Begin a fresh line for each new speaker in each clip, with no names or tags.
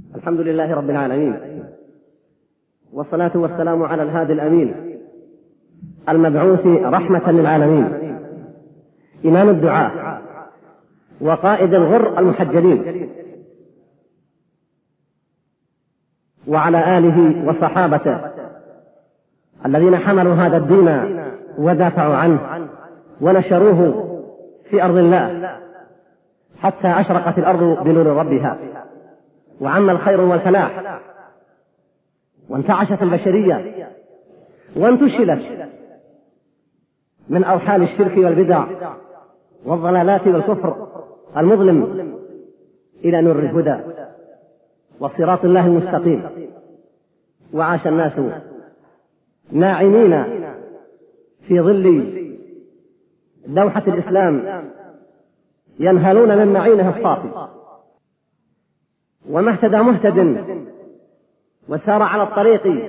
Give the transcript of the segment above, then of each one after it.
الحمد لله رب العالمين، والصلاة والسلام على الهادي الأمين المبعوث رحمة للعالمين، إمام الدعاة وقائد الغر المحجلين، وعلى آله وصحابته الذين حملوا هذا الدين ودافعوا عنه ونشروه في أرض الله حتى أشرقت الأرض بنور ربها، وعم الخير والفلاح، وانتعشت البشرية وانتشلت من أوحال الشرك والبدع والضلالات والكفر المظلم إلى نور الهدى وصراط الله المستقيم. وعاش الناس ناعمين في ظل لوحة الإسلام ينهلون من معينه الصافي، وما اهتدى مهتد وسار على الطريق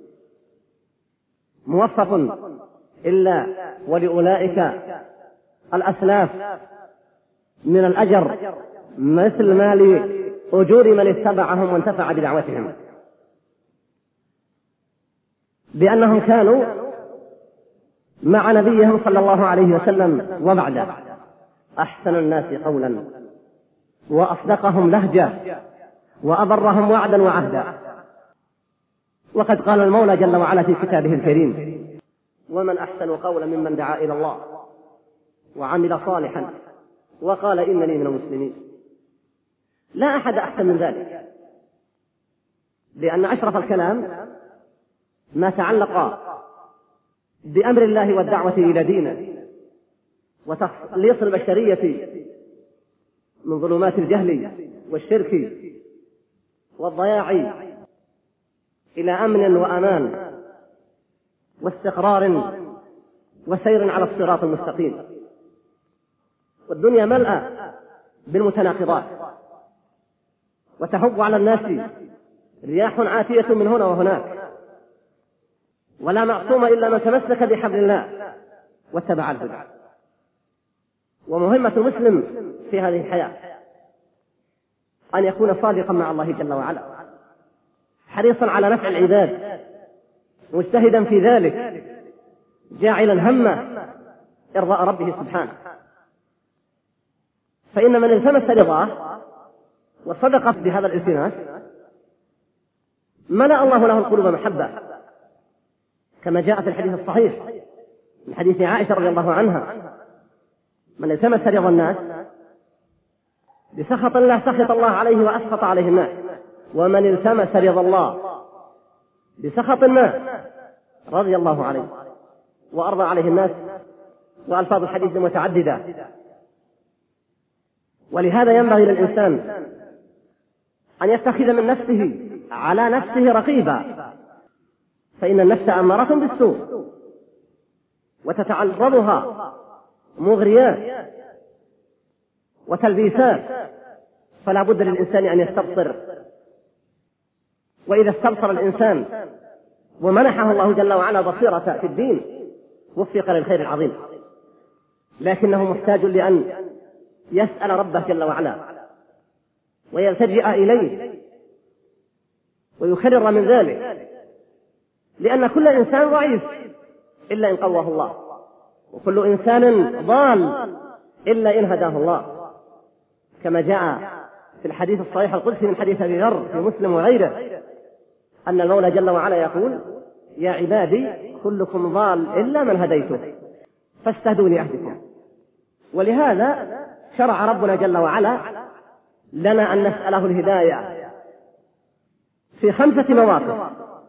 موفق إلا ولأولئك الأسلاف من الأجر مثل ما لأجور من اتبعهم وانتفع بدعوتهم، بأنهم كانوا مع نبيهم صلى الله عليه وسلم وبعده أحسن الناس قولا وأصدقهم لهجة وأبرهم وعدا وعهدا. وقد قال المولى جل وعلا في كتابه الكريم: ومن أحسن قولا ممن دعا إلى الله وعمل صالحا وقال إنني من المسلمين. لا أحد أحسن من ذلك، لأن أشرف الكلام ما تعلق بأمر الله والدعوة إلى دينه وتخليص البشرية من ظلمات الجهل والشرك والضياع إلى أمن وأمان واستقرار وسير على الصراط المستقيم. والدنيا ملأى بالمتناقضات، وتهب على الناس رياح عاتية من هنا وهناك، ولا معصوم إلا من تمسك بحبل الله واتبع الهدى. ومهمة المسلم في هذه الحياة أن يكون صادقا مع الله جل وعلا، حريصا على نفع العباد، مجتهدا في ذلك، جاعلا همه إرضاء ربه سبحانه. فإن من التمس رضاه وصدق بهذا الالتماس ملأ الله له القلوب محبة، كما جاء في الحديث الصحيح من حديث عائشة رضي الله عنها: من التمس رضا الناس بسخط الله سخط الله عليه وأسخط عليه الناس، ومن التمس رضا الله بسخط الناس رضي الله عليه وأرضى عليه الناس. وألفاظ الحديث متعددة. ولهذا ينبغي للإنسان أن يتخذ من نفسه على نفسه رقيبا، فإن النفس أمارة بالسوء وتتعرضها مغريات وتلبيسات، فلا بد للإنسان أن يستبصر. وإذا استبصر الإنسان ومنحه الله جل وعلا بصيرة في الدين وفق للخير العظيم، لكنه محتاج لأن يسأل ربه جل وعلا ويلتجئ إليه ويكرر من ذلك، لأن كل إنسان ضعيف إلا إن قواه الله، وكل إنسان ضال إلا إن هداه الله، كما جاء في الحديث الصحيح القدسي من حديث أبي ذر في مسلم وغيره أن المولى جل وعلا يقول: يا عبادي كلكم ضال إلا من هديته فاستهدوني أهدكم. ولهذا شرع ربنا جل وعلا لنا أن نسأله الهداية في 5 مواقف،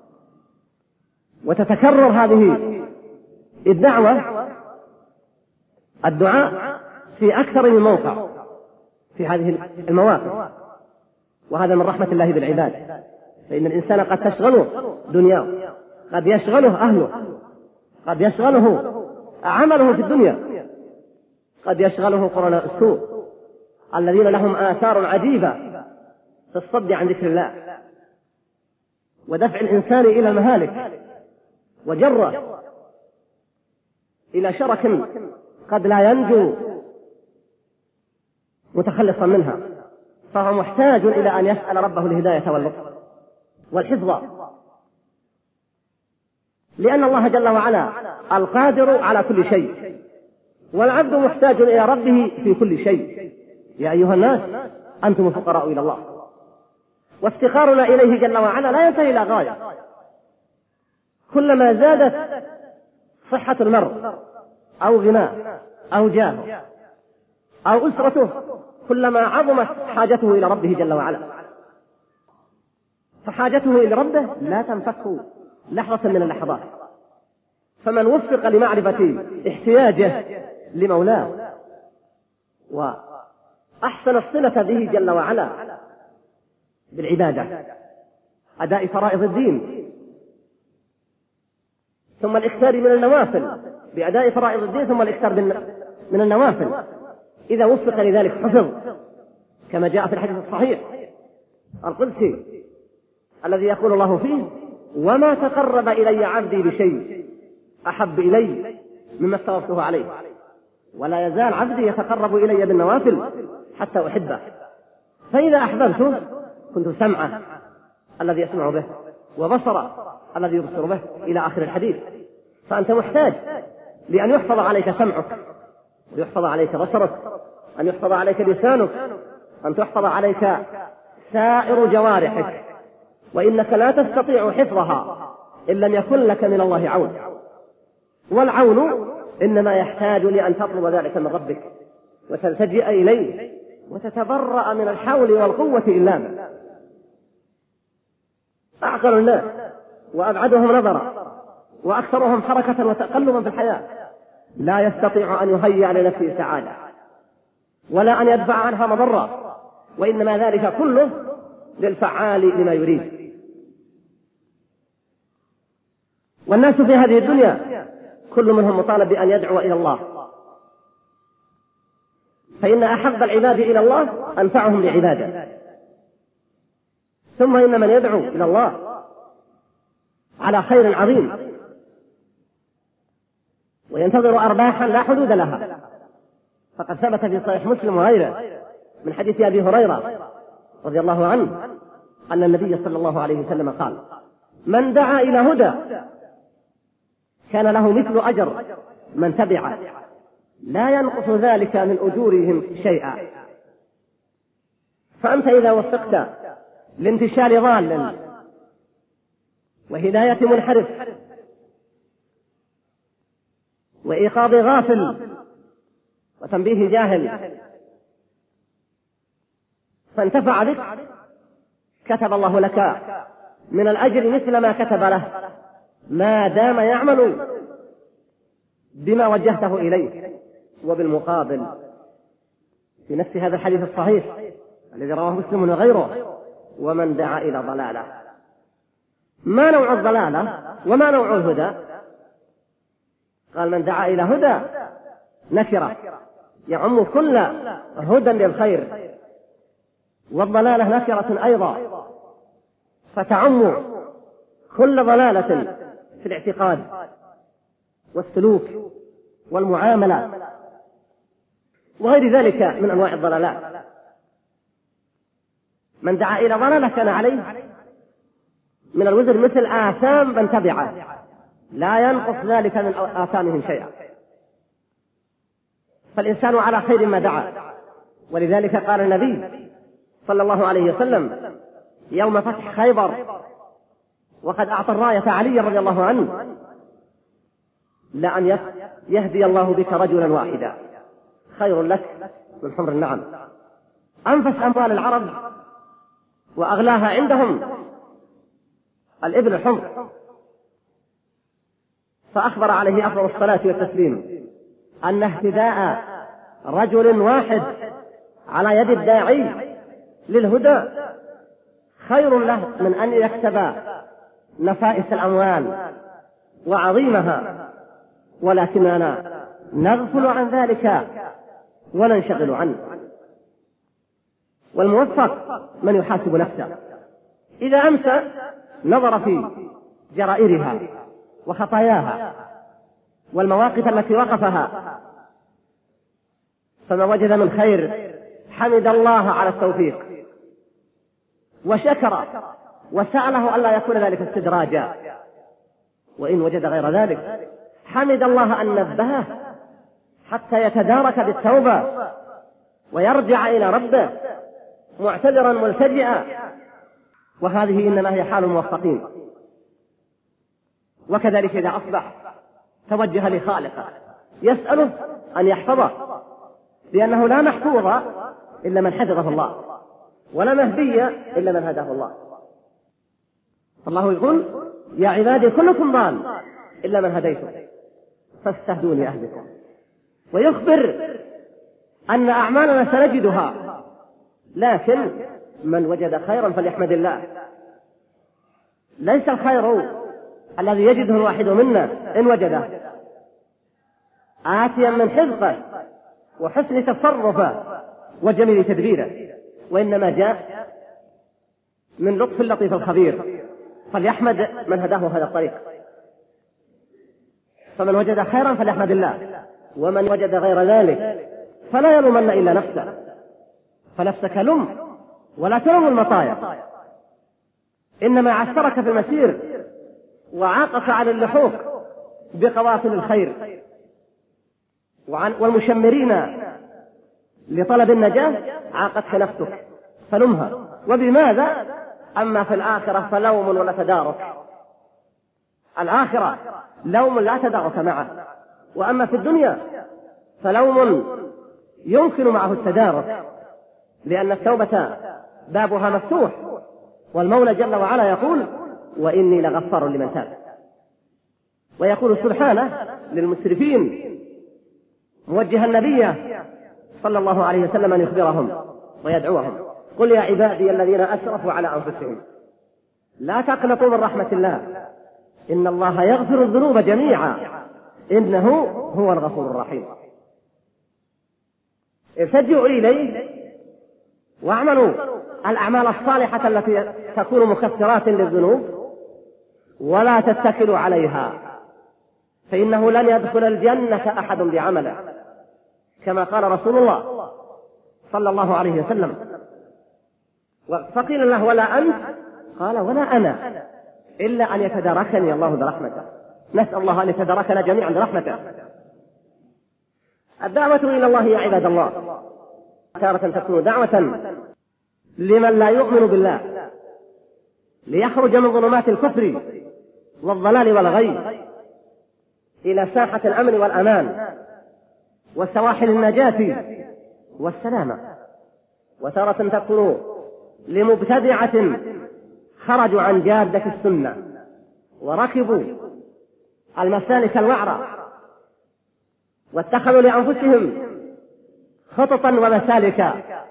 وتتكرر هذه الدعاء في أكثر من موقع في هذه المواقف، وهذا من رحمة الله بالعباد. فإن الإنسان قد تشغله دنياه، قد يشغله أهله، قد يشغله عمله في الدنيا، قد يشغله قرناء السوء الذين لهم آثار عجيبة في الصد عن ذكر الله ودفع الإنسان إلى المهالك وجره إلى شرك قد لا ينجو متخلصا منها. فهو محتاج إلى أن يسأل ربه الهداية واللطف والحفظ، لأن الله جل وعلا القادر على كل شيء، والعبد محتاج إلى ربه في كل شيء. يا أيها الناس أنتم الفقراء إلى الله، وافتقارنا إليه جل وعلا لا ينتهي إلى غاية. كلما زادت صحة المرء أو غناه أو جاهه أو أسرته كلما عظمت حاجته إلى ربه جل وعلا، فحاجته إلى ربه لا تنفك لحظة من اللحظات. فمن وفق لمعرفة احتياجه لمولاه وأحسن الصلة به جل وعلا بالعبادة، أداء فرائض الدين، ثم الإكثار من النوافل، بأداء فرائض الدين ثم الإكثار من النوافل، إذا وفق لذلك حفظ، كما جاء في الحديث الصحيح القدسي الذي يقول الله فيه: وما تقرب إلي عبدي بشيء أحب إلي مما افترضته عليه، ولا يزال عبدي يتقرب إلي بالنوافل حتى أحبه، فإذا أحببته كنت سمعه الذي يسمع به وبصره الذي يبصر به، إلى آخر الحديث. فأنت محتاج لأن يحفظ عليك سمعك، ويحفظ عليك بصرك، أن يحفظ عليك لسانك، أن تحفظ عليك سائر جوارحك، وإنك لا تستطيع حفظها إن لم يكن لك من الله عون. والعون إنما يحتاج لأن تطلب ذلك من ربك وتلتجئ إليه وتتبرأ من الحول والقوة إلا منه. أعقل الناس وأبعدهم نظرا وأكثرهم حركة وتقلبا في الحياة لا يستطيع أن يهيئ لنفسه سعادة ولا أن يدفع عنها مضرة، وإنما ذلك كله للفعال لما يريد. والناس في هذه الدنيا كل منهم مطالب بأن يدعو إلى الله، فإن أحب العباد إلى الله أنفعهم لعباده، ثم إن من يدعو إلى الله على خير عظيم وينتظر أرباحا لا حدود لها، فقد ثبت في صحيح مسلم وغيره من حديث أبي هريرة رضي الله عنه أن النبي صلى الله عليه وسلم قال: من دعا إلى هدى كان له مثل أجر من تبعه لا ينقص ذلك من أجورهم شيئا. فأنت إذا وفقت لانتشار ضال وهداية منحرف وإيقاظ غافل وتنبيه جاهل فانتفع بك، كتب الله لك من الأجر مثل ما كتب له ما دام يعمل بما وجهته إليه. وبالمقابل في نفس هذا الحديث الصحيح الذي رواه مسلم وغيره: ومن دعا إلى ضلالة. ما نوع الضلالة وما نوع الهدى؟ قال: من دعا إلى هدى نكرة يعم كل هدى للخير، والضلالة نكرة أيضا فتعم كل ضلالة في الاعتقاد والسلوك والمعاملة وغير ذلك من أنواع الضلالات. من دعا إلى ضلالة كان عليه من الوزر مثل آثام من تبعه لا ينقص ذلك من آثامهم شيئا. فالإنسان على خير ما دعا، ولذلك قال النبي صلى الله عليه وسلم يوم فتح خيبر وقد أعطى الراية علي رضي الله عنه: لأن يهدي الله بك رجلا واحدا خير لك من حمر النعم. أنفس أموال العرب وأغلاها عندهم الإبل الحمر. فأخبر عليه أفضل الصلاة والتسليم أن اهتداء رجل واحد على يد الداعي للهدى خير له من أن يكسب نفائس الأموال وعظيمها، ولكننا نغفل عن ذلك وننشغل عنه. والموفق من يحاسب نفسه، إذا أمسى نظر في جرائرها وخطاياها والمواقف التي وقفها، فما وجد من خير حمد الله على التوفيق وشكر وسأله ألا يكون ذلك استدراجا. وإن وجد غير ذلك حمد الله أن نبهه حتى يتدارك بالتوبة ويرجع إلى ربه معتذرا ملتجئا، وهذه إنما هي حال الموفقين. وكذلك إذا أصبح توجه لخالقه يسأله أن يحفظه، لأنه لا محفوظ إلا من حفظه الله، ولا مهدي إلا من هداه الله. الله يقول: يا عبادي كلكم ضال إلا من هديتم فاستهدوني أهدكم. ويخبر أن أعمالنا سنجدها، لكن من وجد خيرا فليحمد الله. ليس الخير الذي يجده الواحد منا إن وجده آتيا من حفظه وحسن تصرفه وجميل تدبيره، وإنما جاء من لطف اللطيف الخبير، فليحمد من هداه هذا الطريق. فمن وجد خيرا فليحمد الله، ومن وجد غير ذلك فلا يلومن إلا نفسه، فنفسك لم ولا تلوم المطايا، إنما عسرك في المسير وعاقك على اللحوق بقوافل الخير والمشمرين لطلب النجاة عاقتك نفسك فلمها. وبماذا؟ أما في الآخرة فلوم ولا تدارك. الآخرة لوم لا تدارك معه، وأما في الدنيا فلوم يمكن معه التدارك، لأن التوبة بابها مفتوح، والمولى جل وعلا يقول: وإني لغفار لمن تاب. ويقول سبحانه للمسرفين موجها النبي صلى الله عليه وسلم أن يخبرهم ويدعوهم: قل يا عبادي الذين أسرفوا على أنفسهم لا تقنطوا من رحمة الله إن الله يغفر الذنوب جميعا إنه هو الغفور الرحيم. ارتجعوا إليه واعملوا الأعمال الصالحة التي تكون مكفرات للذنوب، ولا تتكلوا عليها، فإنه لن يدخل الجنة أحد بعمله، كما قال رسول الله صلى الله عليه وسلم. فقيل له: ولا أنت؟ قال: ولا أنا، إلا أن يتداركني الله برحمته. نسأل الله أن يتداركنا جميعا برحمته. الدعوة إلى الله يا عباد الله تارة تكون دعوة لمن لا يؤمن بالله، ليخرج من ظلمات الكفر والضلال والغي إلى ساحة الأمن والأمان وسواحل النجاة والسلامة. وتارة تكون لمبتدعة خرجوا عن جادة السنة وركبوا المسالك الوعرة واتخذوا لأنفسهم خططا ومسالكا،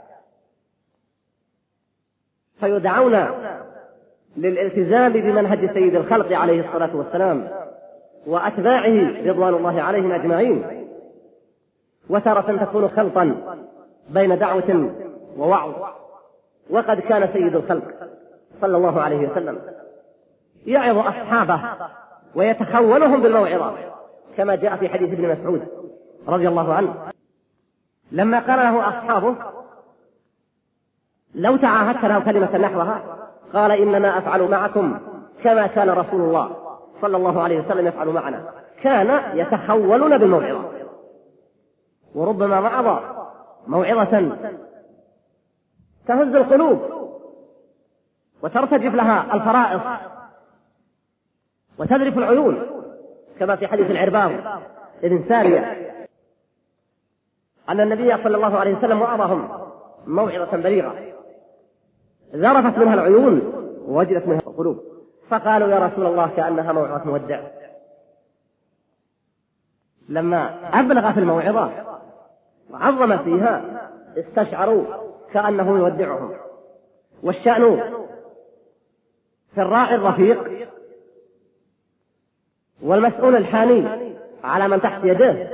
فيدعون للالتزام بمنهج سيد الخلق عليه الصلاة والسلام وأتباعه رضوان الله عليهم أجمعين. وتارة تكون خلطا بين دعوة ووعظ. وقد كان سيد الخلق صلى الله عليه وسلم يعظ أصحابه ويتخولهم بالموعظة، كما جاء في حديث ابن مسعود رضي الله عنه لما قال له أصحابه: لو تعاهدت له كلمة نحوها، قال: إنما أفعل معكم كما كان رسول الله صلى الله عليه وسلم يفعل معنا. كان يتخولون بالموعظة، وربما وعظ موعظة تهز القلوب وترتجف لها الفرائص وتذرف العيون، كما في حديث العرباض ابن سارية أن النبي صلى الله عليه وسلم وعظهم موعظة بليغة ذرفت منها العيون ووجلت منها القلوب، فقالوا: يا رسول الله كأنها موعظة مودع. لما أبلغ في الموعظة وعظم فيها استشعروا كأنه يودعهم. والشأن في الراعي الرفيق والمسؤول الحاني على من تحت يده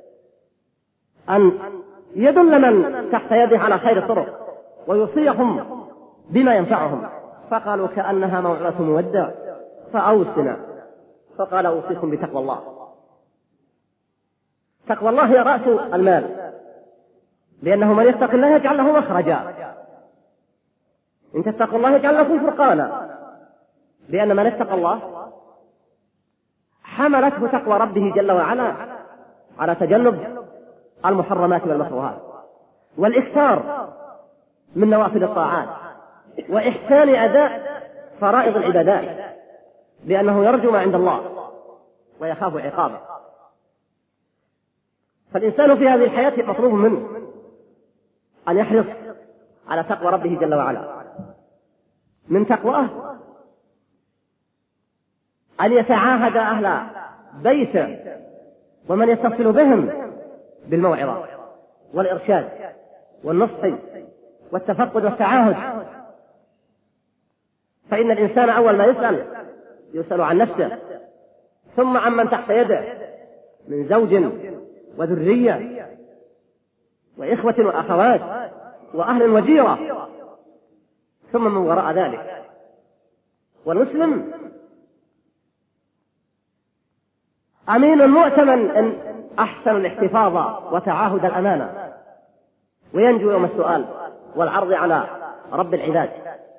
أن يدل من تحت يده على خير الطرق ويوصيهم بما ينفعهم. فقالوا: كأنها موعظة مودع فأوصنا. فقال: أوصيكم بتقوى الله. تقوى الله هي رأس المال، لأنه من يتق الله يجعل له مخرجا إن تتقوا الله يجعل لكم فرقانا، لأن من اتقى الله حملته تقوى ربه جل وعلا على تجنب المحرمات والمكروهات والإكثار من نوافل الطاعات وإحسان أداء فرائض العبادات، لأنه يرجو ما عند الله ويخاف عقابه. فالإنسان في هذه الحياة مطلوب منه أن يحرص على تقوى ربه جل وعلا. من تقواه أن يتعاهد أهل بيته ومن يتصل بهم بالموعظة والإرشاد والنصح والتفقد والتعاهد، فإن الإنسان أول ما يسأل عن نفسه، ثم عمن تحت يده من زوج وذرية وإخوة وأخوات وأهل وجيرة، ثم من وراء ذلك. والمسلم أمين مؤتمن إن أحسن الاحتفاظ وتعاهد الأمانة، وينجو يوم السؤال والعرض على رب العباد.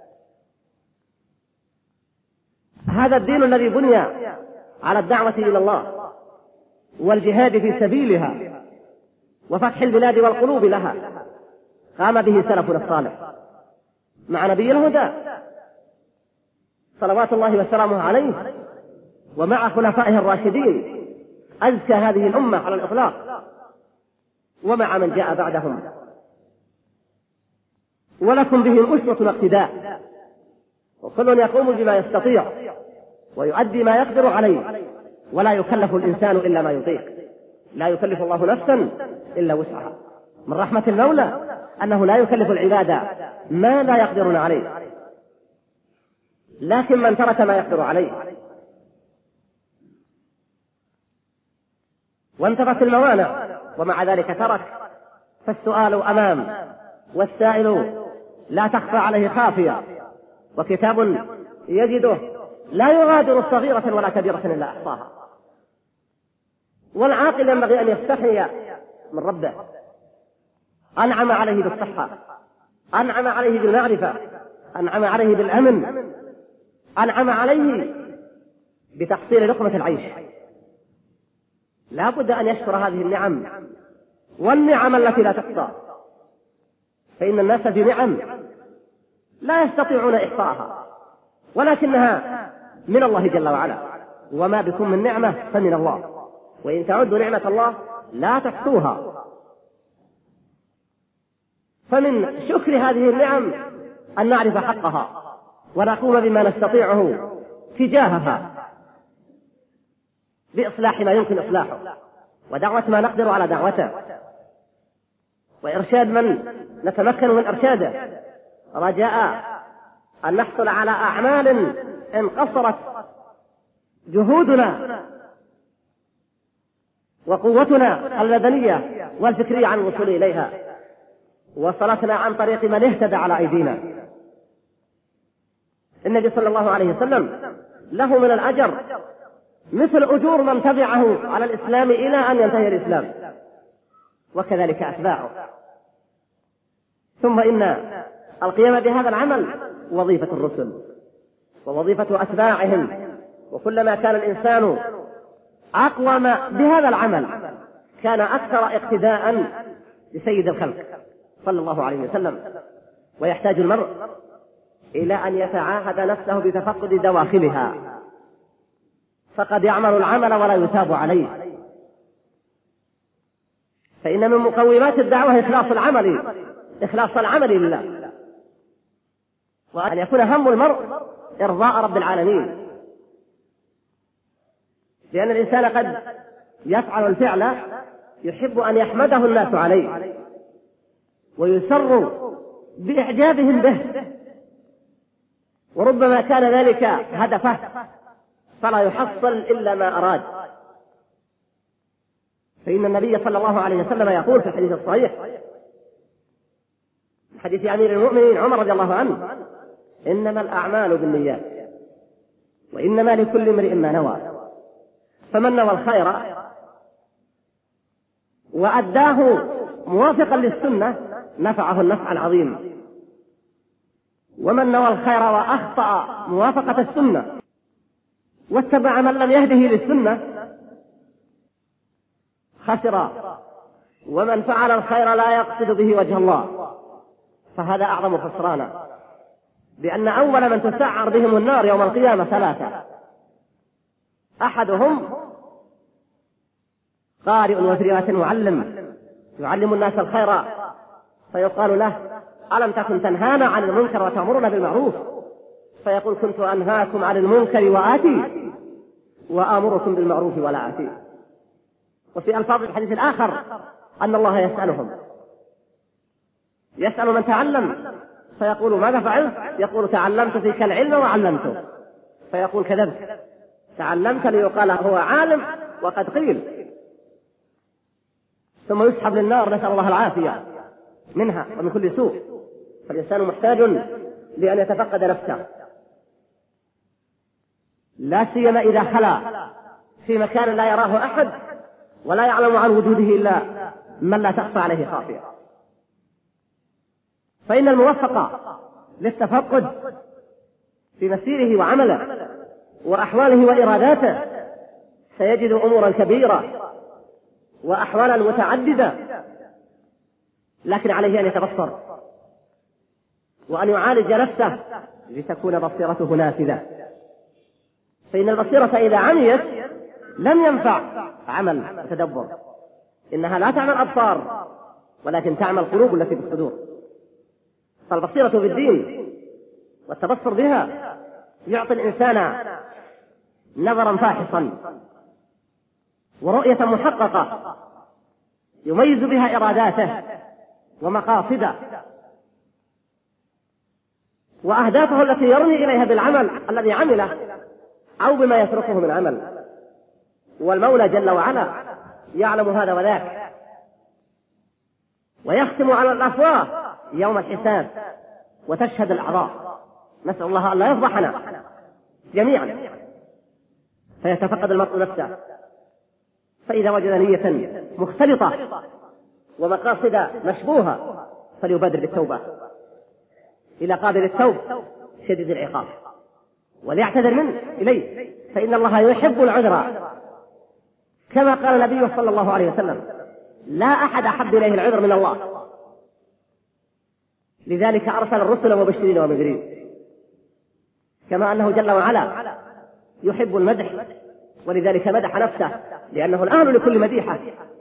هذا الدين الذي بني على الدعوة إلى الله والجهاد في سبيلها وفتح البلاد والقلوب لها قام به سلفنا الصالح مع نبي الهدى صلوات الله وسلامه عليه، ومع خلفائه الراشدين أزكى هذه الأمة على الإطلاق، ومع من جاء بعدهم. ولكم بهم أسوة واقتداء، وكل يقوم بما يستطيع ويؤدي ما يقدر عليه، ولا يكلف الإنسان إلا ما يطيق. لا يكلف الله نفسا إلا وسعها. من رحمة المولى أنه لا يكلف العباد ما لا يقدرون عليه، لكن من ترك ما يقدر عليه وانتفت الموانع ومع ذلك ترك، فالسؤال أمام، والسائل لا تخفى عليه خافية، وكتاب يجده لا يغادر صغيرة ولا كبيرة إلا أحصاها. والعاقل ينبغي أن يستحي من ربه، أنعم عليه بالصحة، أنعم عليه بالمعرفة، أنعم عليه بالأمن، أنعم عليه بتحصيل لقمة العيش. لا بد أن يشكر هذه النعم والنعم التي لا تحصى، فإن الناس في نعم لا يستطيعون إحصاءها، ولكنها من الله جل وعلا. وما بكم من نعمة فمن الله، وإن تعدوا نعمة الله لا تحصوها. فمن شكر هذه النعم أن نعرف حقها ونقوم بما نستطيعه تجاهها بإصلاح ما يمكن إصلاحه، ودعوة ما نقدر على دعوته، وإرشاد من نتمكن من إرشاده، رجاء أن نحصل على أعمال إن قصرت جهودنا وقوتنا البدنية والفكرية عن الوصول إليها، وصلتنا عن طريق من اهتدى على أيدينا. النبي صلى الله عليه وسلم له من الأجر مثل أجور من تبعه على الإسلام إلى أن ينتهي الإسلام، وكذلك أتباعه. ثم إن القيام بهذا العمل وظيفة الرسل ووظيفة أتباعهم، وكلما كان الإنسان أقوم بهذا العمل كان أكثر اقتداء بسيد الخلق صلى الله عليه وسلم. ويحتاج المرء إلى أن يتعاهد نفسه بتفقد دواخلها، فقد يعمل العمل ولا يثاب عليه. فإن من مقومات الدعوة إخلاص العمل لله، وأن يكون هم المرء إرضاء رب العالمين، لأن الإنسان قد يفعل الفعل يحب أن يحمده الناس عليه ويسر بإعجابهم به، وربما كان ذلك هدفه فلا يحصل إلا ما أراد. فإن النبي صلى الله عليه وسلم يقول في الحديث الصحيح حديث أمير المؤمنين عمر رضي الله عنه: إنما الأعمال بالنيات وإنما لكل امرئ ما نوى، فمن نوى الخير وأداه موافقا للسنة نفعه النفع العظيم، ومن نوى الخير وأخطأ موافقة السنة واتبع من لم يهده للسنة خسر، ومن فعل الخير لا يقصد به وجه الله فهذا أعظم خسرانا، لأن أول من تسعر بهم النار يوم القيامة ثلاثة: أحدهم قارئ وفي رواية معلم يعلم الناس الخير فيقال له: ألم تكن تنهانا عن المنكر وتأمرنا بالمعروف؟ فيقول: كنت أنهاكم عن المنكر وآتي وآمركم بالمعروف ولا آتي. وفي ألفاظ الحديث الآخر أن الله يسأل من تعلم فيقول: ماذا فعلت؟ يقول: تعلمت فيك العلم وعلمته. فيقول: كذبت، تعلمت ليقال هو عالم وقد قيل. ثم يسحب للنار، نسأل الله العافية منها ومن كل سوء. فالإنسان محتاج لأن يتفقد نفسه، لا سيما إذا خلا في مكان لا يراه أحد ولا يعلم عن وجوده إلا من لا تخفى عليه خافية. فإن الموفق للتفقد في مسيره وعمله وأحواله وإراداته سيجد أمورا كبيرة وأحوالا متعددة، لكن عليه أن يتبصر وأن يعالج نفسه لتكون بصيرته نافذة. فإن البصيرة إذا عميت لم ينفع عمل وتدبر، إنها لا تعمل أبصار ولكن تعمل القلوب التي في الصدور. فالبصيرة بالدين والتبصر بها يعطي الإنسان نظرا فاحصا ورؤية محققة يميز بها إراداته ومقاصده وأهدافه التي يرمي إليها بالعمل الذي عمله أو بما يتركه من عمل. والمولى جل وعلا يعلم هذا وذاك، ويختم على الأفواه يوم الحساب وتشهد الأعضاء. نسأل الله أن لا يفضحنا جميعا. فيتفقد المرء نفسه، فإذا وجد نية مختلطة ومقاصد مشبوهة فليبادر بالتوبة إلى قابل التوب شديد العقاب وليعتذر منه إليه، فإن الله يحب العذر، كما قال النبي صلى الله عليه وسلم: لا أحد أحب إليه العذر من الله. لذلك أرسل الرسل مبشرين ومنذرين، كما أنه جل وعلا يحب المدح ولذلك مدح نفسه لأنه الأهل لكل مديحة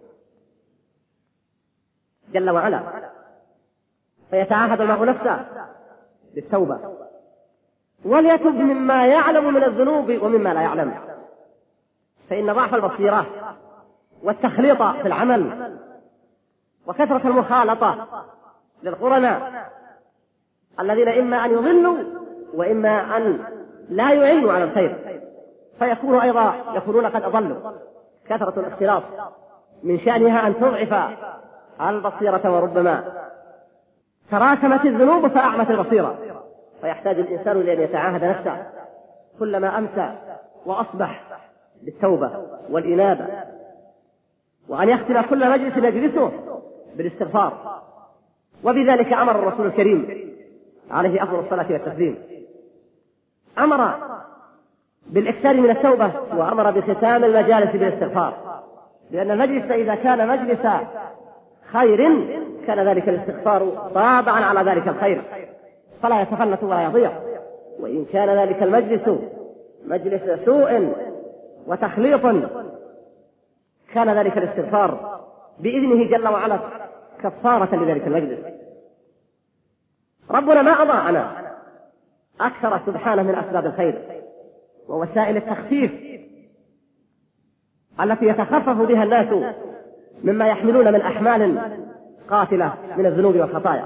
جل وعلا. فيتعاهد المرء نفسه بالتوبة وليتب مما يعلم من الذنوب ومما لا يعلم، فإن ضعف البصيرة والتخليط في العمل وكثرة المخالطة للقرناء الذين إما أن يضلوا وإما أن لا يعينوا على الخير فيكونوا أيضا يكونون قد أضلوا. كثرة الاختلاط من شأنها أن تضعف البصيرة وربما تراكمت الذنوب فأعمت البصيرة، فيحتاج الإنسان لأن يتعاهد نفسه كلما أمسى وأصبح بالتوبة والإنابة، وأن يختم كل مجلس يجلسه بالاستغفار. وبذلك أمر الرسول الكريم عليه أفضل الصلاة والتسليم، أمر بالإكثار من التوبة وأمر بختام المجالس بالاستغفار، لأن المجلس إذا كان مجلس خير كان ذلك الاستغفار طابعا على ذلك الخير فلا يتفلت ولا يضيع، وإن كان ذلك المجلس مجلس سوء وتخليط كان ذلك الاستغفار بإذنه جل وعلا كفارة لذلك المجلس. ربنا ما أضاعنا أكثر سبحانه من أسباب الخير ووسائل التخفيف التي يتخفف بها الناس مما يحملون من أحمال قاتلة من الذنوب والخطايا.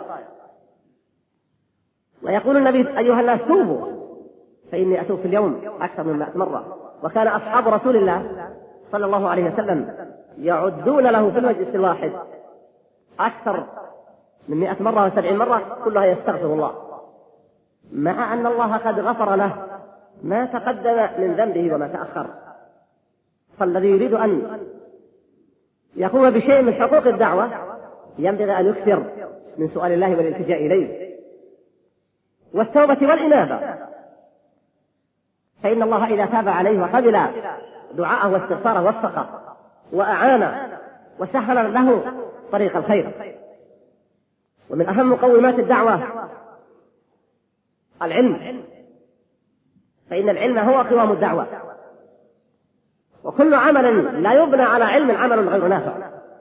ويقول النبي: أيها الناس توبوا فإني أتوب في اليوم أكثر من 100 مرة. وكان أصحاب رسول الله صلى الله عليه وسلم يعدون له في المجلس الواحد أكثر من 100 مرة و70 مرة كلها يستغفر الله، مع أن الله قد غفر له ما تقدم من ذنبه وما تأخر. فالذي يريد أن يقوم بشيء من حقوق الدعوة ينبغي أن يكثر من سؤال الله والالتجاء إليه، والتوبة والإنابة، فإن الله إذا تاب عليه وقبل دعاءه واستغفاره وفقه وأعانه وسهل له طريق الخير. ومن أهم مقومات الدعوة العلم، فإن العلم هو قوام الدعوة، وكل عمل لا يبنى على علم عمل غير نافع.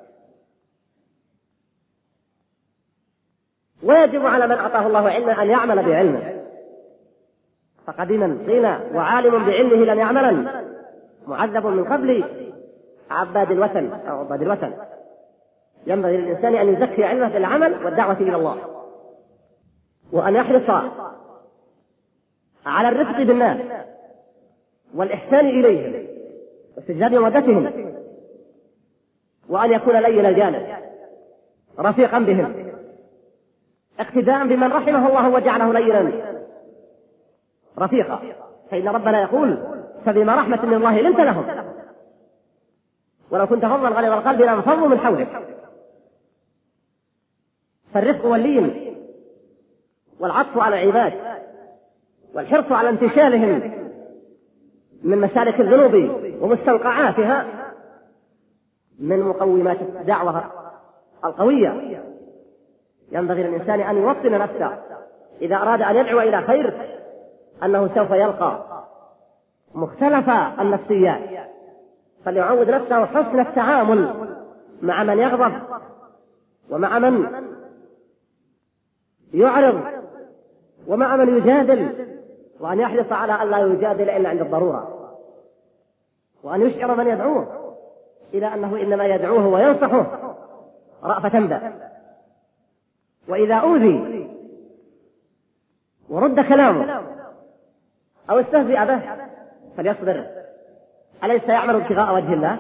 ويجب على من أعطاه الله علما أن يعمل بعلمه، فقديما قيل وعالم بعلمه لم يعملا معذب من قبل عباد الوثن أو عباد الوثن. ينبغي للإنسان أن يزكي علمه بالعمل والدعوة إلى الله، وأن يحرص على الرفق بالناس والإحسان إليهم واستجلاب مودتهم، وأن يكون لين الجانب رفيقا بهم اقتداء بمن رحمه الله وجعله لينا رفيقا، فإن ربنا يقول فبما رحمة من الله لنت لهم ولو كنت فظا غليظ القلب لانفضوا من حولك. فالرفق واللين والعطف على العباد والحرص على انتشالهم من مسالك الذنوب ومستنقعاتها من مقومات الدعوة القوية. ينبغي للإنسان أن يوطن نفسه إذا أراد أن يدعو إلى خير أنه سوف يلقى مختلف النفسيات، فليعود نفسه حسن التعامل مع من يغضب ومع من يعرض ومع من يجادل، وأن يحرص على أن لا يجادل إلا عند الضرورة، وأن يشعر من يدعوه إلى أنه إنما يدعوه وينصحه رأفة به. وإذا أوذي ورد كلامه أو استهزئ به فليصبر، أليس يعمل ابتغاء وجه الله؟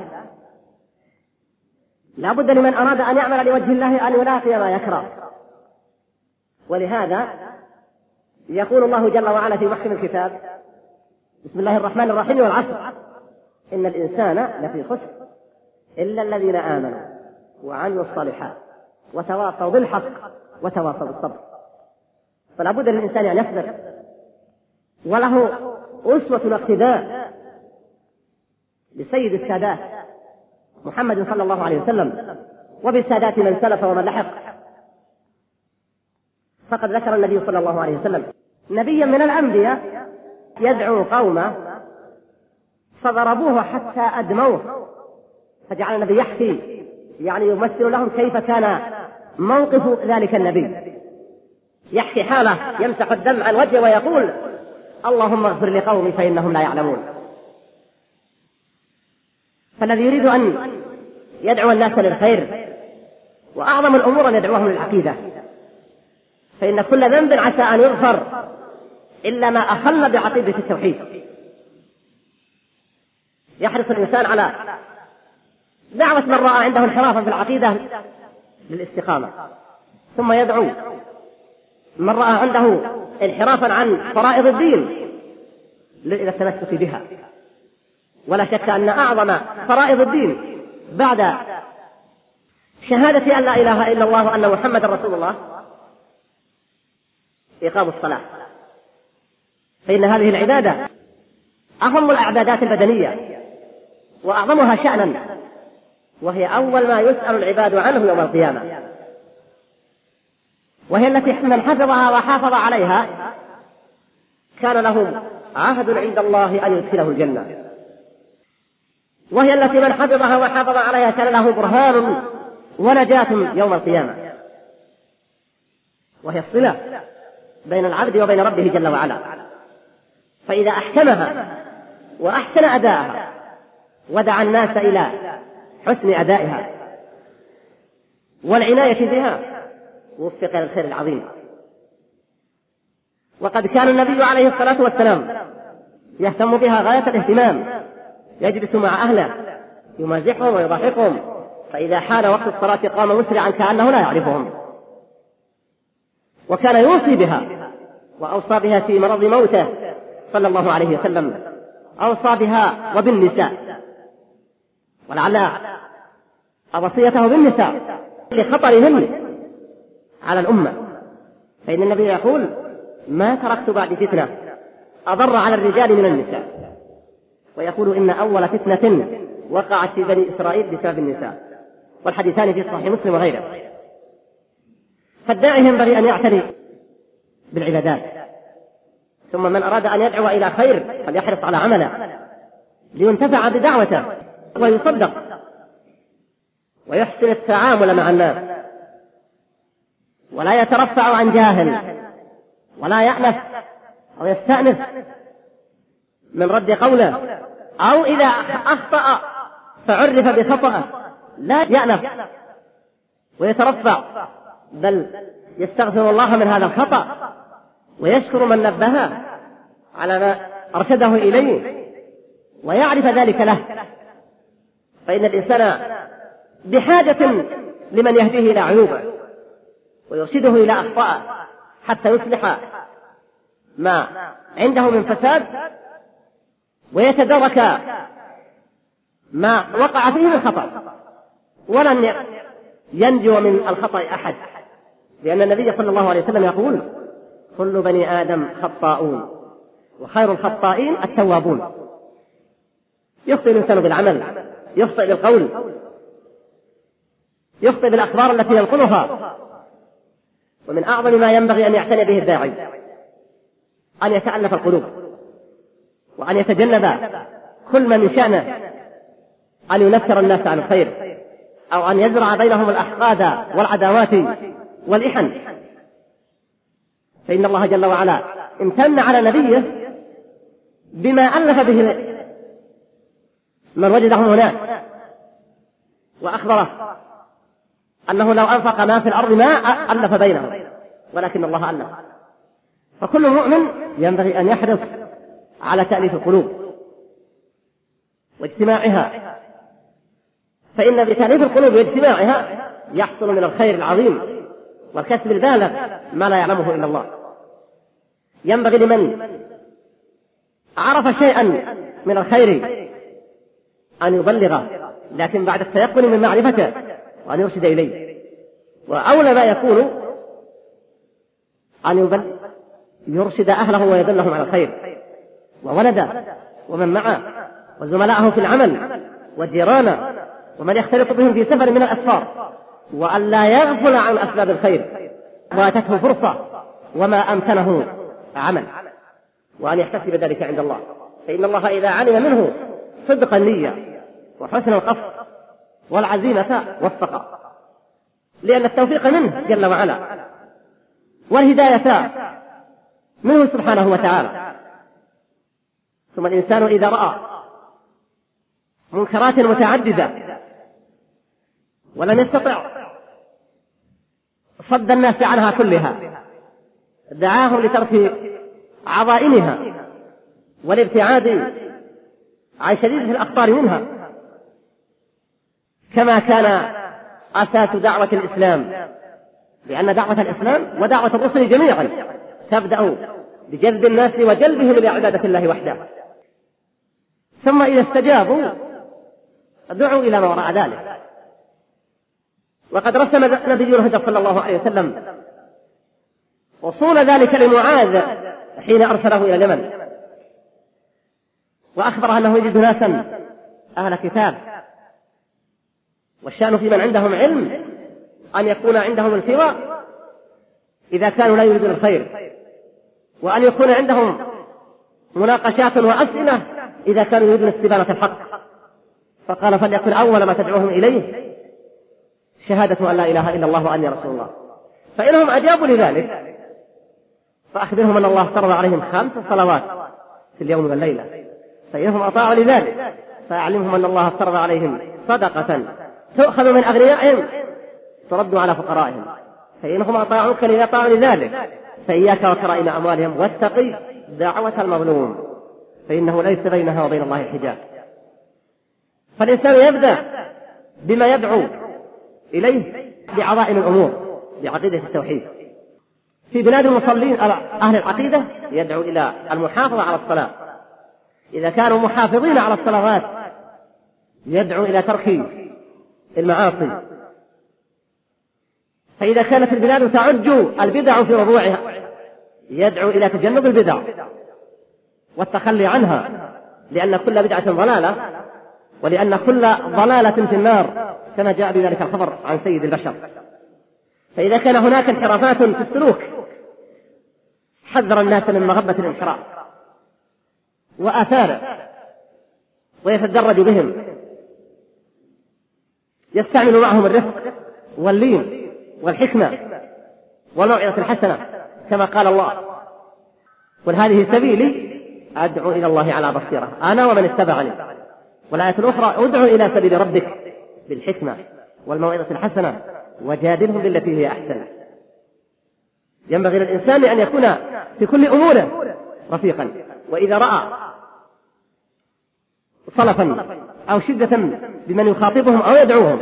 لا بد لمن أراد أن يعمل لوجه الله أن يلاقي ما يكره. ولهذا يقول الله جل وعلا في محكم الكتاب بسم الله الرحمن الرحيم والعصر إن الإنسان لفي خسر إلا الذين آمنوا وعملوا الصالحات وتواصوا بالحق وتواصوا بالصبر. فلا بد للإنسان أن يصبر، وله أسوة واقتداء بسيد السادات محمد صلى الله عليه وسلم وبالسادات من سلف ومن لحق. فقد ذكر النبي صلى الله عليه وسلم نبيا من الأنبياء يدعو قومه فضربوه حتى أدموه، فجعل النبي يحكي يعني يمثل لهم كيف كان موقف ذلك النبي، يحكي حاله يمسح الدم عن وجهه ويقول اللهم اغفر لقومي فإنهم لا يعلمون. فالذي يريد أن يدعو الناس للخير وأعظم الأمور أن يدعوهم للعقيدة، فإن كل ذنب عسى أن يغفر إلا ما أخل بعقيدة التوحيد. يحرص الإنسان على دعوة من رأى عنده انحرافا في العقيدة للاستقامة، ثم يدعو من رأى عنده انحرافا عن فرائض الدين إلى التمسك بها. ولا شك أن أعظم فرائض الدين بعد شهادة أن لا إله إلا الله وأن محمد رسول الله إقام الصلاة، فإن هذه العبادة أهم العبادات البدنية وأعظمها شأنا، وهي أول ما يسأل العباد عنه يوم القيامة، وهي التي من حفظها وحافظ عليها كان له عهد عند الله أن يدخله الجنة، وهي التي من حفظها وحافظ عليها كان له برهان ونجاة يوم القيامة، وهي الصلة بين العبد وبين ربه جل وعلا. فإذا أحكمها وأحسن أداءها ودعا الناس إلى حسن أدائها والعناية بها وفق للخير العظيم. وقد كان النبي عليه الصلاة والسلام يهتم بها غاية الاهتمام، يجلس مع أهله يمازحهم ويضحكهم، فإذا حان وقت الصلاة قام مسرعا كأنه لا يعرفهم. وكان يوصي بها وأوصى بها في مرض موته صلى الله عليه وسلم، أوصى بها وبالنساء، ولعل وصيته بالنساء لخطرهن على الأمة، فإن النبي يقول ما تركت بعد فتنة أضر على الرجال من النساء، ويقول إن أول فتنة وقعت في بني إسرائيل بسبب النساء، والحديثان في صحيح مسلم وغيره. فالداعي ينبغي أن يعتني بالعبادات، ثم من أراد أن يدعو إلى خير فليحرص على عمله لينتفع بدعوته ويصدق ويحسن التعامل مع الناس، ولا يترفع عن جاهل، ولا يأنف أو يستأنف من رد قوله، أو إذا أخطأ فعرف بخطأه لا يأنف ويترفع، بل يستغفر الله من هذا الخطأ ويشكر من نبهه على ما أرشده إليه ويعرف ذلك له، فإن الإنسان بحاجة لمن يهديه إلى عيوبه ويرشده إلى أخطائه حتى يصلح ما عنده من فساد ويتدارك ما وقع فيه من خطأ، ولن ينجو من الخطأ أحد، لأن النبي صلى الله عليه وسلم يقول: كل بني آدم خطاؤون وخير الخطائين التوابون. يخطئ الإنسان بالعمل، يخطئ بالقول، يخطئ بالأخبار التي ينقلها. ومن أعظم ما ينبغي أن يعتني به الداعي أن يتألف القلوب، وأن يتجنب كل من شأنه أن ينفر الناس عن الخير، أو أن يزرع بينهم الأحقاد والعداوات والإحن، فإن الله جل وعلا امتن على نبيه بما ألف به من وجدهم هناك، وأخبره أنه لو أنفق ما في الأرض ما ألف بينهم، ولكن الله ألف. فكل مؤمن ينبغي أن يحرص على تأليف القلوب واجتماعها، فإن بتأليف القلوب واجتماعها يحصل من الخير العظيم والكسب البالغ ما لا يعلمه إلا الله. ينبغي لمن عرف شيئا من الخير أن يبلغه، لكن بعد التيقن من معرفته، وأن يرشد إليه. وأولى ما يكون أن يرشد أهله ويدلهم على الخير، وولده ومن معه وزملائه في العمل وجيرانه ومن يختلط بهم في سفر من الأسفار، وأن لا يغفل عن أسباب الخير واتته فرصة وما أمكنه عمل، وأن يحتسب ذلك عند الله، فإن الله إذا علم منه صدق النية وحسن القصد والعزيمة وفقه، لأن التوفيق منه جل وعلا والهداية منه سبحانه وتعالى. ثم الإنسان إذا رأى منكرات متعددة ولم يستطع صد الناس عنها كلها، دعاهم لترك عظائمها والابتعاد عن شديدة الأخطار منها، كما كان أساس دعوة الإسلام، لأن دعوة الإسلام ودعوة الرسل جميعا تبدأ بجذب الناس وجلبهم إلى عبادة الله وحده، ثم إذا استجابوا دعوا إلى ما وراء ذلك. وقد رسم نبينا الهدى صلى الله عليه وسلم وصول ذلك لمعاذ حين أرسله إلى اليمن، وأخبر أنه يجد ناسا أهل كتاب، والشأن في من عندهم علم أن يكون عندهم التواء إذا كانوا لا يريدون الخير، وأن يكون عندهم مناقشات وأسئلة إذا كانوا يريدون استبانة الحق. فقال: فليكن أول ما تدعوهم إليه شهادة أن لا إله إلا الله وأني رسول الله. فإنهم أجابوا لذلك فأخبرهم أن الله فرض عليهم 5 صلوات في اليوم والليلة، فإنهم أطاعوا لذلك فأعلمهم أن الله فرض عليهم صدقة تؤخذ من أغنيائهم ترد على فقرائهم، فإنهم أطاعوك لذا طاعوا لذلك، فإياك وكرائم أموالهم واتقي دعوة المظلوم فإنه ليس بينها وبين الله حجاب. فالإنسان يبدأ بما يدعو إليه بعظائم الأمور بعقيدة التوحيد. في بلاد المصلين أهل العقيدة يدعو إلى المحافظة على الصلاة، إذا كانوا محافظين على الصلوات يدعو إلى ترك المعاصي، فإذا كانت البلاد تعج البدع في ربوعها يدعو إلى تجنب البدع والتخلي عنها، لأن كل بدعة ضلالة، ولأن كل ضلالة في النار، كما جاء بذلك الخبر عن سيد البشر. فإذا كان هناك انحرافات في السلوك حذر الناس من مغبة الانحراف وآثاره، ويتدرج بهم، يستعمل معهم الرفق واللين والحكمة والموعظة الحسنة، كما قال الله: قل هذه سبيلي أدعو إلى الله على بصيرة أنا ومن اتبعني. والآية الأخرى: ادعو إلى سبيل ربك بالحكمة والموعظة الحسنة وجادلهم بالتي هي أحسن. ينبغي للإنسان أن يكون في كل أموره رفيقا، وإذا رأى صلفا أو شدة بمن يخاطبهم أو يدعوهم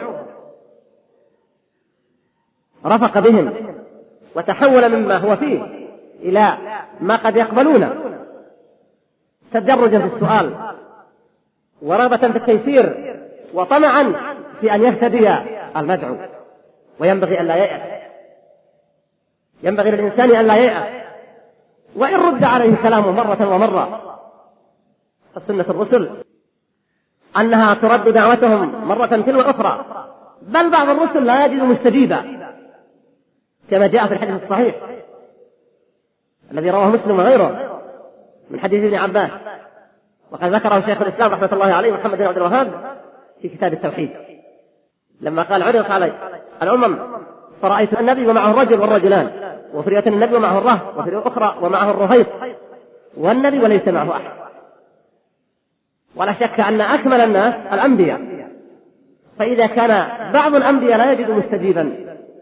رفق بهم وتحول مما هو فيه إلى ما قد يقبلونه، تدرجا في السؤال ورغبة في التيسير وطمعا في أن يهتدي المدعو. وينبغي أن لا ييأس، ينبغي للإنسان أن لا ييأس، وإن رد عليه كلامه مرة ومرة. فسنة الرسل أنها ترد دعوتهم مرة تلو أخرى، بل بعض الرسل لا يجد مستجيبا، كما جاء في الحديث الصحيح الذي رواه مسلم وغيره من حديث ابن عباس، وقد ذكره شيخ الإسلام رحمة الله عليه محمد بن عبد الوهاب في كتاب التوحيد، لما قال: عرض علي الأمم فرأيت النبي ومعه الرجل والرجلان، وفي رواية النبي ومعه الرهط، وفي رواية أخرى ومعه الرهيط، والنبي وليس معه أحد. ولا شك أن أكمل الناس الأنبياء، فإذا كان بعض الأنبياء لا يجد مستجيبا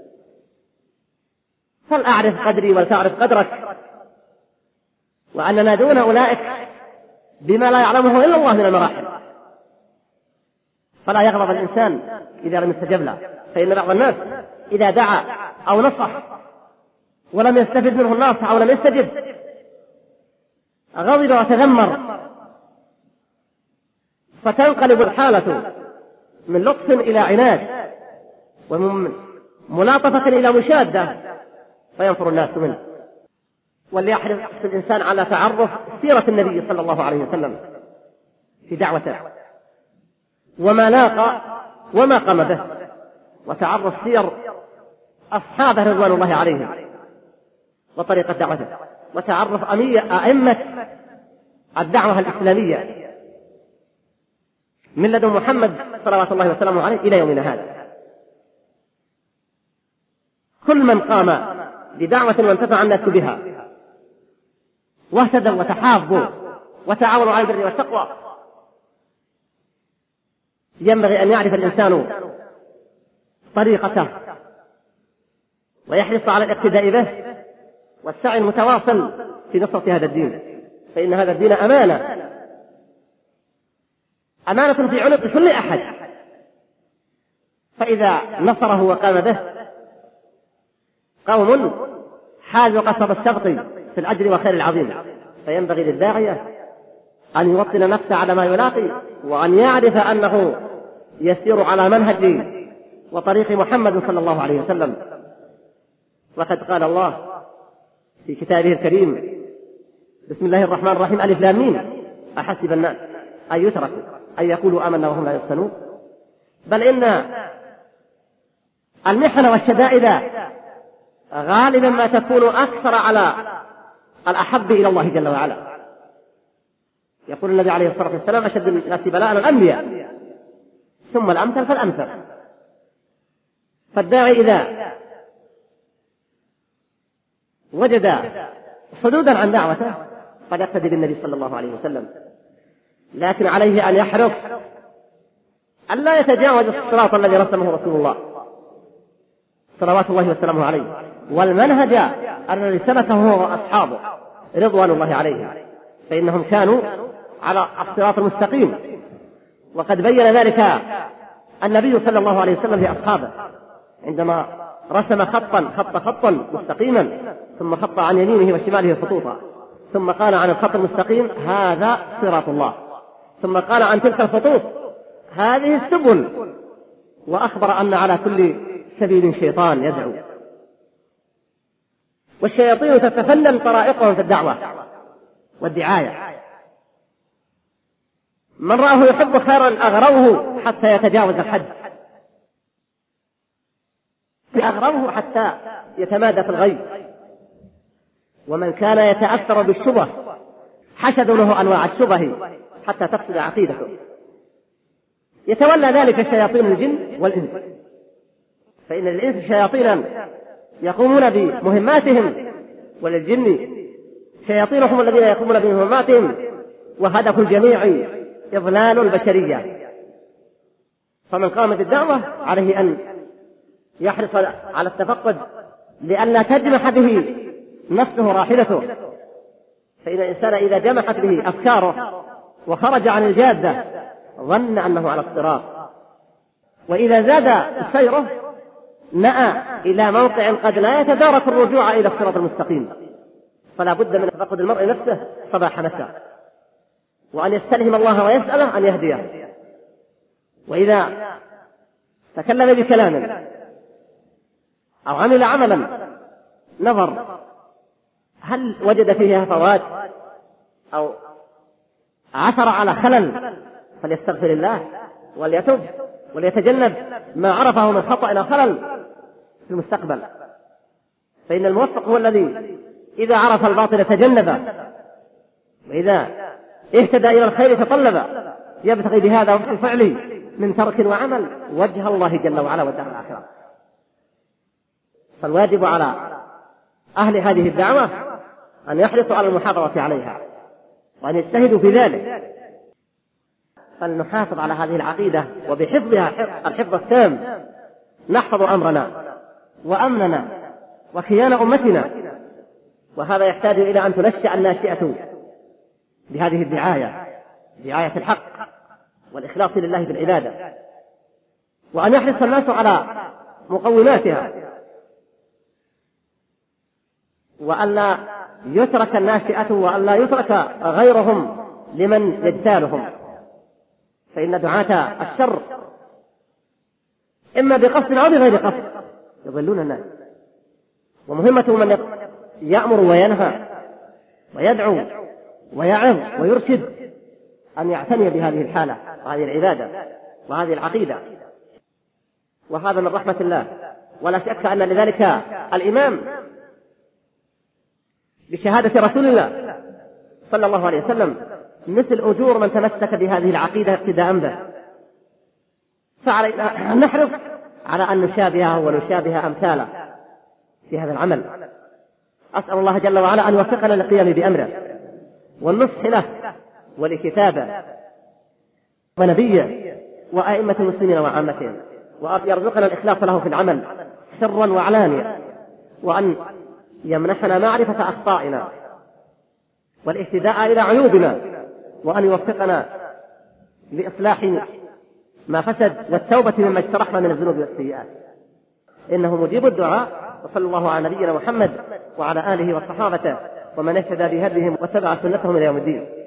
فلأعرف قدري ولتعرف قدرك، وأننا دون أولئك بما لا يعلمه إلا الله من المراحل. فلا يغضب الإنسان إذا لم يستجب له، فإن بعض الناس إذا دعا أو نصح ولم يستفد منه الناصح أو لم يستجب غضب وتذمر، فتنقلب الحالة من لطف إلى عناد، ومن ملاطفة إلى مشادة، فينفر الناس منه. وليحرص الإنسان على تعرف سيرة النبي صلى الله عليه وسلم في دعوته، وما لاقى وما قام به، وتعرف سير أصحابه رضوان الله عليهم وطريقة دعوته، وتعرف أئمة الدعوة الإسلامية من لدن محمد صلوات الله وسلامه عليه إلى يومنا هذا. كل من قام بدعوة وانتفع الناس بها واهتدوا وتحابوا وتعاونوا على البر والتقوى، ينبغي أن يعرف الإنسان طريقته ويحرص على الاقتداء به والسعي المتواصل في نصرة هذا الدين، فإن هذا الدين أمانة في عنق كل أحد، فإذا نصره وقام به قوم حازوا قصب الشبط في الأجر والخير العظيم. فينبغي للداعية أن يوطن نفسه على ما يلاقي، وأن يعرف أنه يسير على منهج وطريق محمد صلى الله عليه وسلم. وقد قال الله في كتابه الكريم: بسم الله الرحمن الرحيم، ألف لام ميم، أحسب الناس أن يتركوا أن يقولوا آمنا وهم لا يفتنون. بل إن المحن والشدائد غالبا ما تكون أكثر على الأحب إلى الله جل وعلا. يقول النبي عليه الصلاة والسلام: أشد الناس بلاء الأنبياء ثم الأمثل فالأمثل. فالداعي إذا وجد صدودا عن دعوته قد يقتدي بالنبي صلى الله عليه وسلم، لكن عليه أن يحرص أن لا يتجاوز الصراط الذي رسمه رسول الله صلوات الله وسلامه عليه، والمنهج الذي سلكه هو وأصحابه رضوان الله عليهم، فإنهم كانوا على الصراط المستقيم. وقد بين ذلك النبي صلى الله عليه وسلم لأصحابه عندما رسم خطا مستقيما، ثم خط عن يمينه وشماله خطوطا، ثم قال عن الخط المستقيم: هذا صراط الله، ثم قال عن تلك الخطوط: هذه السبل، وأخبر أن على كل سبيل شيطان يدعو. والشياطين تتفنن طرائقهم في الدعوة والدعاية. من رآه يحب خيرا أغروه حتى يتجاوز الحد، أغروه حتى يتمادى في الغي. ومن كان يتأثر بالشبه حشدوا له أنواع الشبه حتى تفسد عقيدته. يتولى ذلك شياطين الجن والإنس، فإن الإنس شياطينا يقومون بمهماتهم، وللجن شياطينهم الذين يقومون بمهماتهم، وهدف الجميع إضلال البشرية. فمن قام بالدعوة عليه أن يحرص على التفقد لئلا تجمح به نفسه راحلته، فإن الإنسان إذا جمحت به أفكاره وخرج عن الجادة ظن أنه على الصراط، وإذا زاد سيره نأى إلى موقع قد لا يتدارك الرجوع إلى الصراط المستقيم. فلا بد من تفقد المرء نفسه صباح مساء، وأن يستلهم الله ويسأله أن يهديه. وإذا تكلم بكلام أو عمل عملا نظر هل وجد فيه هفوات أو عثر على خلل فليستغفر الله وليتوب وليتجنب ما عرفه من خطأ إلى خلل في المستقبل. فإن الموفق هو الذي إذا عرف الباطل تجنب، وإذا اهتدى إلى الخير تطلب، يبتغي بهذا الفعل من ترك وعمل وجه الله جل وعلا والدار الآخرة. فالواجب على أهل هذه الدعوة أن يحرصوا على المحافظة عليها وأن يجتهدوا في ذلك. فلنحافظ على هذه العقيدة وبحفظها الحفظ التام نحفظ أمرنا وأمننا وكيان أمتنا. وهذا يحتاج إلى أن تنشأ الناشئة بهذه الدعاية، دعاية الحق والإخلاص لله في العبادة، وأن يحرص الناس على مقوماتها، وأن لا يترك الناشئة وأن لا يترك غيرهم لمن يجتالهم. فإن دعاة الشر إما بقصد أو بغير قصد يضلون الناس، ومهمة من يأمر وينهى ويدعو ويعظ ويرشد أن يعتني بهذه الحالة وهذه العبادة وهذه العقيدة. وهذا من رحمة الله، ولا شك أن لذلك الإمام بشهادة رسول الله صلى الله عليه وسلم مثل أجور من تمسك بهذه العقيدة اقتداء به. فعلينا أن نحرص على أن نشابهه ونشابه أمثاله في هذا العمل. أسأل الله جل وعلا أن يوفقنا للقيام بأمره والنصح له ولكتابه ونبيه وأئمة المسلمين وعامتهم، وأن يرزقنا الإخلاص له في العمل سرا وعلانية، وأن يمنحنا معرفة أخطائنا والاهتداء إلى عيوبنا، وأن يوفقنا لإصلاح ما فسد والتوبة مما اجترحنا من الذنوب والسيئات، إنه مجيب الدعاء. وصلى الله على نبينا محمد وعلى آله وصحابته ومن اهتدى بهديهم واتبع سنتهم إلى يوم الدين.